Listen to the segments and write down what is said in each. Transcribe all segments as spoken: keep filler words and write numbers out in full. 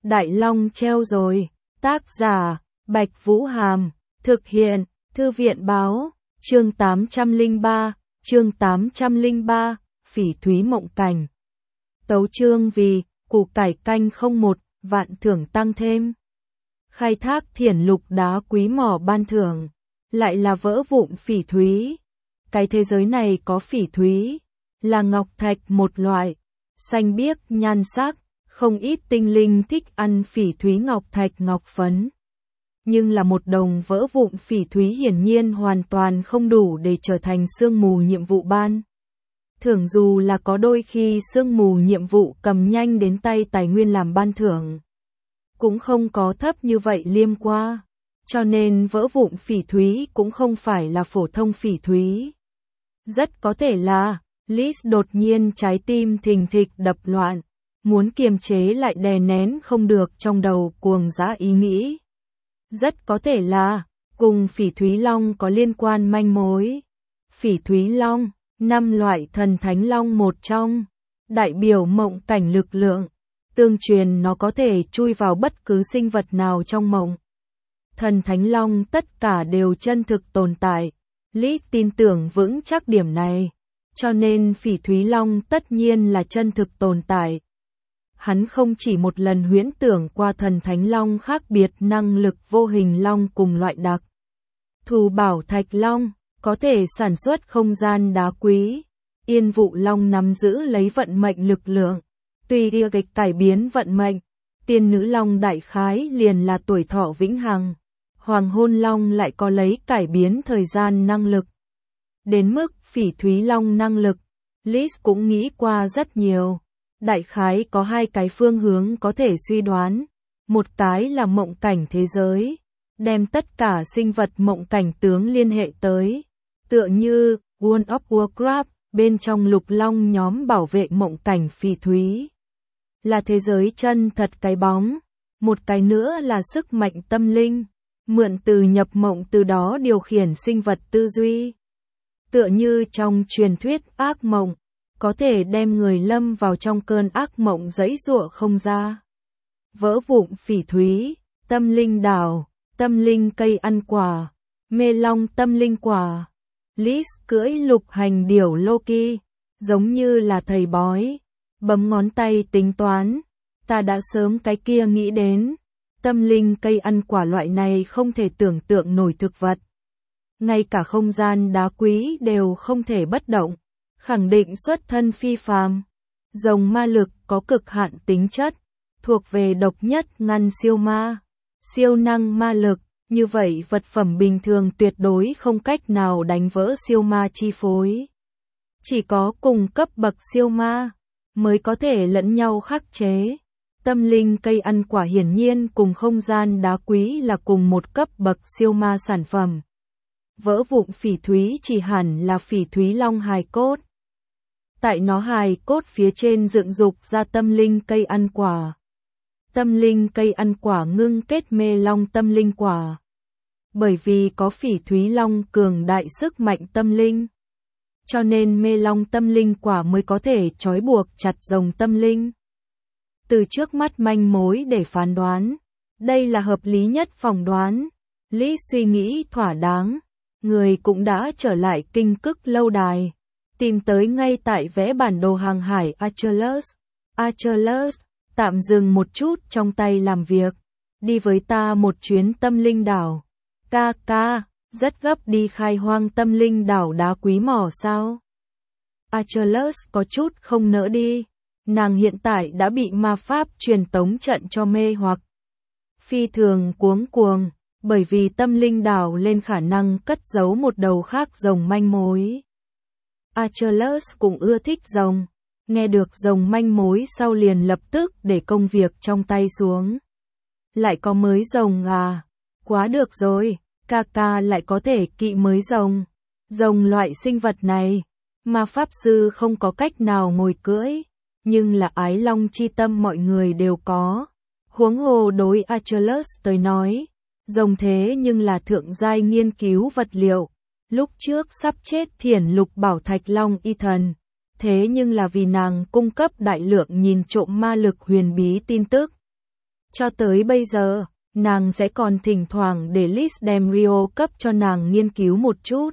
Đại Long treo rồi. Tác giả, Bạch Vũ Hàm. Thực hiện, Thư viện Báo. Chương tám trăm lẻ ba, chương tám trăm lẻ ba, Phỉ Thúy Mộng Cảnh. Tấu chương vì, củ cải canh không một, vạn thưởng tăng thêm. Khai thác thiển lục đá quý mỏ ban thưởng. Lại là vỡ vụn phỉ thúy. Cái thế giới này có phỉ thúy, là ngọc thạch một loại, xanh biếc nhan sắc, không ít tinh linh thích ăn phỉ thúy ngọc thạch ngọc phấn. Nhưng là một đồng vỡ vụn phỉ thúy hiển nhiên hoàn toàn không đủ để trở thành sương mù nhiệm vụ ban. Thưởng dù là có đôi khi sương mù nhiệm vụ cầm nhanh đến tay tài nguyên làm ban thưởng, cũng không có thấp như vậy liêm qua. Cho nên vỡ vụn phỉ thúy cũng không phải là phổ thông phỉ thúy. Rất có thể là, Liz đột nhiên trái tim thình thịch đập loạn, muốn kiềm chế lại đè nén không được trong đầu cuồng dã ý nghĩ. Rất có thể là, cùng phỉ thúy long có liên quan manh mối. Phỉ thúy long, năm loại thần thánh long một trong, đại biểu mộng cảnh lực lượng, tương truyền nó có thể chui vào bất cứ sinh vật nào trong mộng. Thần thánh long tất cả đều chân thực tồn tại, Lý tin tưởng vững chắc điểm này, cho nên phỉ thúy long tất nhiên là chân thực tồn tại. Hắn không chỉ một lần huyễn tưởng qua thần thánh long khác biệt năng lực vô hình long cùng loại đặc thù bảo thạch long, có thể sản xuất không gian đá quý. Yên vụ long nắm giữ lấy vận mệnh lực lượng, tùy yêu kịch cải biến vận mệnh. Tiên nữ long đại khái liền là tuổi thọ vĩnh hằng. Hoàng hôn long lại có lấy cải biến thời gian năng lực. Đến mức phỉ thúy long năng lực, Liz cũng nghĩ qua rất nhiều. Đại khái có hai cái phương hướng có thể suy đoán. Một cái là mộng cảnh thế giới, đem tất cả sinh vật mộng cảnh tướng liên hệ tới. Tựa như World of Warcraft, bên trong lục long nhóm bảo vệ mộng cảnh phỉ thúy. Là thế giới chân thật cái bóng. Một cái nữa là sức mạnh tâm linh, mượn từ nhập mộng từ đó điều khiển sinh vật tư duy. Tựa như trong truyền thuyết ác mộng, có thể đem người lâm vào trong cơn ác mộng giãy giụa không ra. Vỡ vụn phỉ thúy, tâm linh đảo, tâm linh cây ăn quả, mê long tâm linh quả. Liz cưỡi lục hành điểu Loki, giống như là thầy bói, bấm ngón tay tính toán. Ta đã sớm cái kia nghĩ đến, tâm linh cây ăn quả loại này không thể tưởng tượng nổi thực vật. Ngay cả không gian đá quý đều không thể bất động, khẳng định xuất thân phi phàm. Rồng ma lực có cực hạn tính chất, thuộc về độc nhất ngăn siêu ma, siêu năng ma lực. Như vậy vật phẩm bình thường tuyệt đối không cách nào đánh vỡ siêu ma chi phối. Chỉ có cùng cấp bậc siêu ma mới có thể lẫn nhau khắc chế. Tâm linh cây ăn quả hiển nhiên cùng không gian đá quý là cùng một cấp bậc siêu ma sản phẩm. Vỡ vụn phỉ thúy chỉ hẳn là phỉ thúy long hài cốt. Tại nó hài cốt phía trên dựng dục ra tâm linh cây ăn quả. Tâm linh cây ăn quả ngưng kết mê long tâm linh quả. Bởi vì có phỉ thúy long cường đại sức mạnh tâm linh, cho nên mê long tâm linh quả mới có thể trói buộc chặt rồng tâm linh. Từ trước mắt manh mối để phán đoán, đây là hợp lý nhất phỏng đoán. Lý suy nghĩ thỏa đáng, người cũng đã trở lại kinh cức lâu đài, tìm tới ngay tại vẽ bản đồ hàng hải Achilles. Achilles, tạm dừng một chút trong tay làm việc, đi với ta một chuyến tâm linh đảo. Ca ca, rất gấp đi khai hoang tâm linh đảo đá quý mỏ sao? Achilles có chút không nỡ đi. Nàng hiện tại đã bị ma pháp truyền tống trận cho mê hoặc. Phi thường cuống cuồng, bởi vì tâm linh đảo lên khả năng cất giấu một đầu khác rồng manh mối. Achilles cũng ưa thích rồng, nghe được rồng manh mối sau liền lập tức để công việc trong tay xuống. Lại có mới rồng à? Quá được rồi, ca ca lại có thể kỵ mới rồng. Rồng loại sinh vật này, ma pháp sư không có cách nào ngồi cưỡi. Nhưng là ái long chi tâm mọi người đều có. Huống hồ đối Achilles tới nói, rồng thế nhưng là thượng giai nghiên cứu vật liệu. Lúc trước sắp chết thiển lục bảo thạch long y thần, thế nhưng là vì nàng cung cấp đại lượng nhìn trộm ma lực huyền bí tin tức. Cho tới bây giờ, nàng sẽ còn thỉnh thoảng để Liz đem Rio cấp cho nàng nghiên cứu một chút.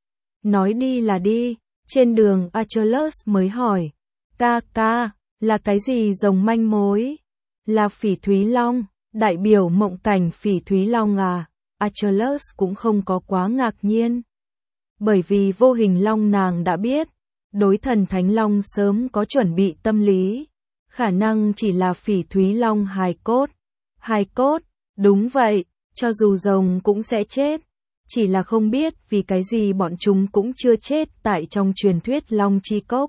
Nói đi là đi, trên đường Achilles mới hỏi, ca ca, là cái gì rồng manh mối? Là phỉ thúy long, đại biểu mộng cảnh phỉ thúy long à? Achilles cũng không có quá ngạc nhiên. Bởi vì vô hình long nàng đã biết, đối thần thánh long sớm có chuẩn bị tâm lý. Khả năng chỉ là phỉ thúy long hài cốt. Hài cốt, đúng vậy, cho dù rồng cũng sẽ chết. Chỉ là không biết vì cái gì bọn chúng cũng chưa chết tại trong truyền thuyết long chi cốc.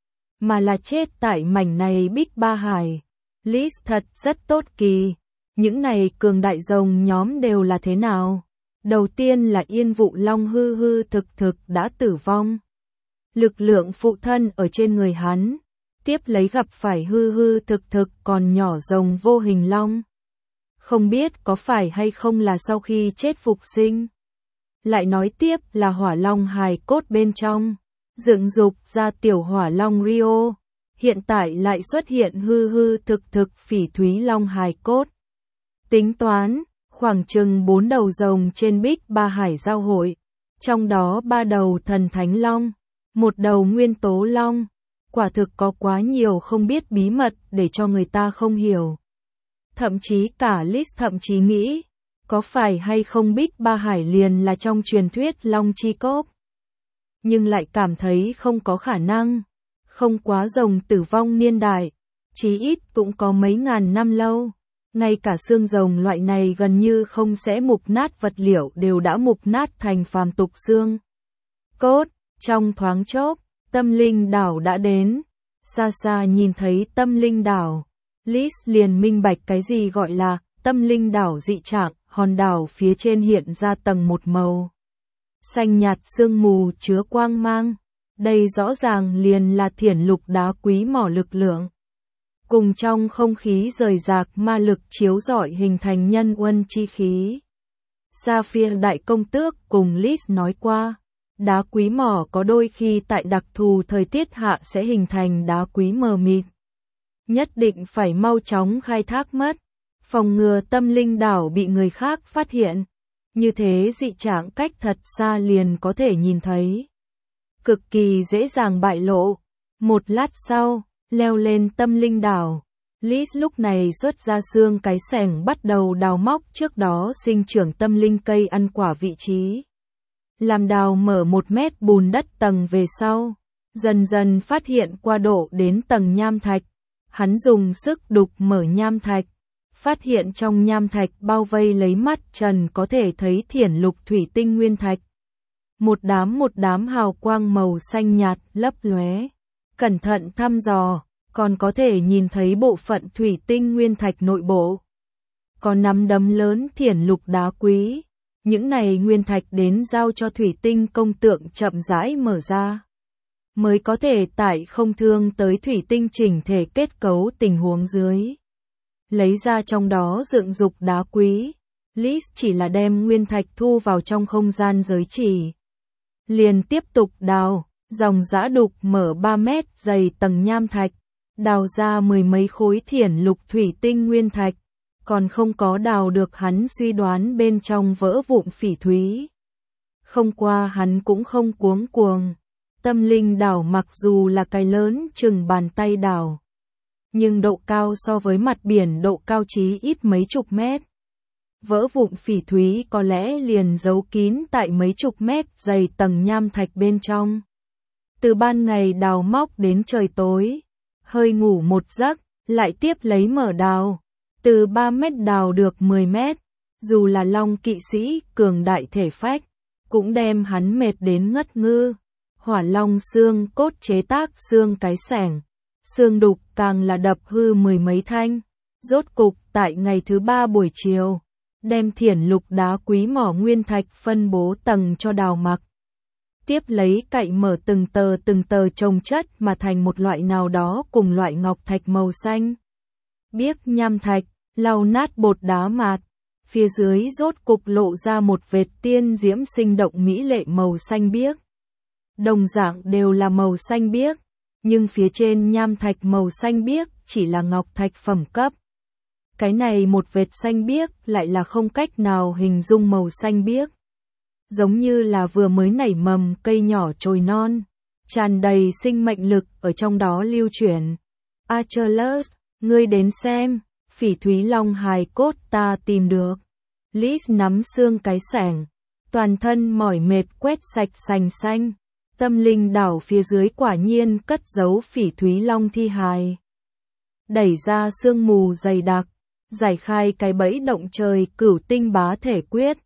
Mà là chết tại mảnh này Bích Ba Hải. Liz thật rất tốt kỳ. Những này cường đại rồng nhóm đều là thế nào? Đầu tiên là Yên Vụ Long hư hư thực thực đã tử vong. Lực lượng phụ thân ở trên người hắn. Tiếp lấy gặp phải hư hư thực thực còn nhỏ rồng vô hình long. Không biết có phải hay không là sau khi chết phục sinh. Lại nói tiếp là hỏa long hài cốt bên trong. Dựng dục ra tiểu hỏa long Rio. Hiện tại lại xuất hiện hư hư thực thực phỉ thúy long hài cốt. Tính toán, khoảng chừng bốn đầu rồng trên Bích Ba Hải giao hội. Trong đó ba đầu thần thánh long, một đầu nguyên tố long. Quả thực có quá nhiều không biết bí mật để cho người ta không hiểu. Thậm chí cả Liz thậm chí nghĩ, có phải hay không Bích Ba Hải liền là trong truyền thuyết long chi cốc. Nhưng lại cảm thấy không có khả năng. Không quá rồng tử vong niên đại, chí ít cũng có mấy ngàn năm lâu. Ngay cả xương rồng loại này gần như không sẽ mục nát vật liệu đều đã mục nát thành phàm tục xương cốt. Trong thoáng chốc, Tâm Linh Đảo đã đến. Xa xa nhìn thấy Tâm Linh Đảo, Liz liền minh bạch cái gì gọi là Tâm Linh Đảo dị trạng. Hòn đảo phía trên hiện ra tầng một màu xanh nhạt sương mù chứa quang mang. Đây rõ ràng liền là thiển lục đá quý mỏ lực lượng. Cùng trong không khí rời rạc ma lực chiếu rọi hình thành nhân uân chi khí. Sapphire đại công tước cùng Liz nói qua, đá quý mỏ có đôi khi tại đặc thù thời tiết hạ sẽ hình thành đá quý mờ mịt. Nhất định phải mau chóng khai thác mất, phòng ngừa Tâm Linh Đảo bị người khác phát hiện. Như thế dị trạng cách thật xa liền có thể nhìn thấy. Cực kỳ dễ dàng bại lộ. Một lát sau, leo lên Tâm Linh Đảo, Liz lúc này xuất ra xương cái xẻng bắt đầu đào móc trước đó sinh trưởng tâm linh cây ăn quả vị trí. Làm đào mở một mét bùn đất tầng về sau, dần dần phát hiện qua độ đến tầng nham thạch. Hắn dùng sức đục mở nham thạch, phát hiện trong nham thạch bao vây lấy mắt trần có thể thấy thiển lục thủy tinh nguyên thạch. Một đám một đám hào quang màu xanh nhạt lấp lóe. Cẩn thận thăm dò, còn có thể nhìn thấy bộ phận thủy tinh nguyên thạch nội bộ. Có nắm đấm lớn thiển lục đá quý. Những này nguyên thạch đến giao cho thủy tinh công tượng chậm rãi mở ra. Mới có thể tại không thương tới thủy tinh chỉnh thể kết cấu tình huống dưới. Lấy ra trong đó dựng dục đá quý. Liz chỉ là đem nguyên thạch thu vào trong không gian giới chỉ. Liền tiếp tục đào, dòng dã đục mở ba mét dày tầng nham thạch, đào ra mười mấy khối thiển lục thủy tinh nguyên thạch, còn không có đào được hắn suy đoán bên trong vỡ vụn phỉ thúy. Không qua hắn cũng không cuống cuồng. Tâm Linh Đảo mặc dù là cái lớn chừng bàn tay đảo, nhưng độ cao so với mặt biển độ cao chí ít mấy chục mét. Vỡ vụn phỉ thúy có lẽ liền giấu kín tại mấy chục mét dày tầng nham thạch bên trong. Từ ban ngày đào móc đến trời tối, hơi ngủ một giấc, lại tiếp lấy mở đào. Từ ba mét đào được mười mét, dù là long kỵ sĩ cường đại thể phách, cũng đem hắn mệt đến ngất ngư. Hỏa long xương cốt chế tác xương cái xẻng, xương đục càng là đập hư mười mấy thanh. Rốt cục tại ngày thứ ba buổi chiều, đem thiển lục đá quý mỏ nguyên thạch phân bố tầng cho đào mặc. Tiếp lấy cậy mở từng tờ từng tờ chồng chất mà thành một loại nào đó cùng loại ngọc thạch màu xanh. Biếc nham thạch, lau nát bột đá mạt. Phía dưới rốt cục lộ ra một vệt tiên diễm sinh động mỹ lệ màu xanh biếc. Đồng dạng đều là màu xanh biếc, nhưng phía trên nham thạch màu xanh biếc chỉ là ngọc thạch phẩm cấp. Cái này một vệt xanh biếc lại là không cách nào hình dung màu xanh biếc. Giống như là vừa mới nảy mầm cây nhỏ chồi non, tràn đầy sinh mệnh lực ở trong đó lưu chuyển. Achilles, ngươi đến xem, Phỉ Thúy Long hài cốt ta tìm được. Liz nắm xương cái sẻng, toàn thân mỏi mệt quét sạch sành xanh. Tâm linh đảo phía dưới quả nhiên cất giấu Phỉ Thúy Long thi hài. Đẩy ra sương mù dày đặc, giải khai cái bẫy động trời cửu tinh bá thể quyết.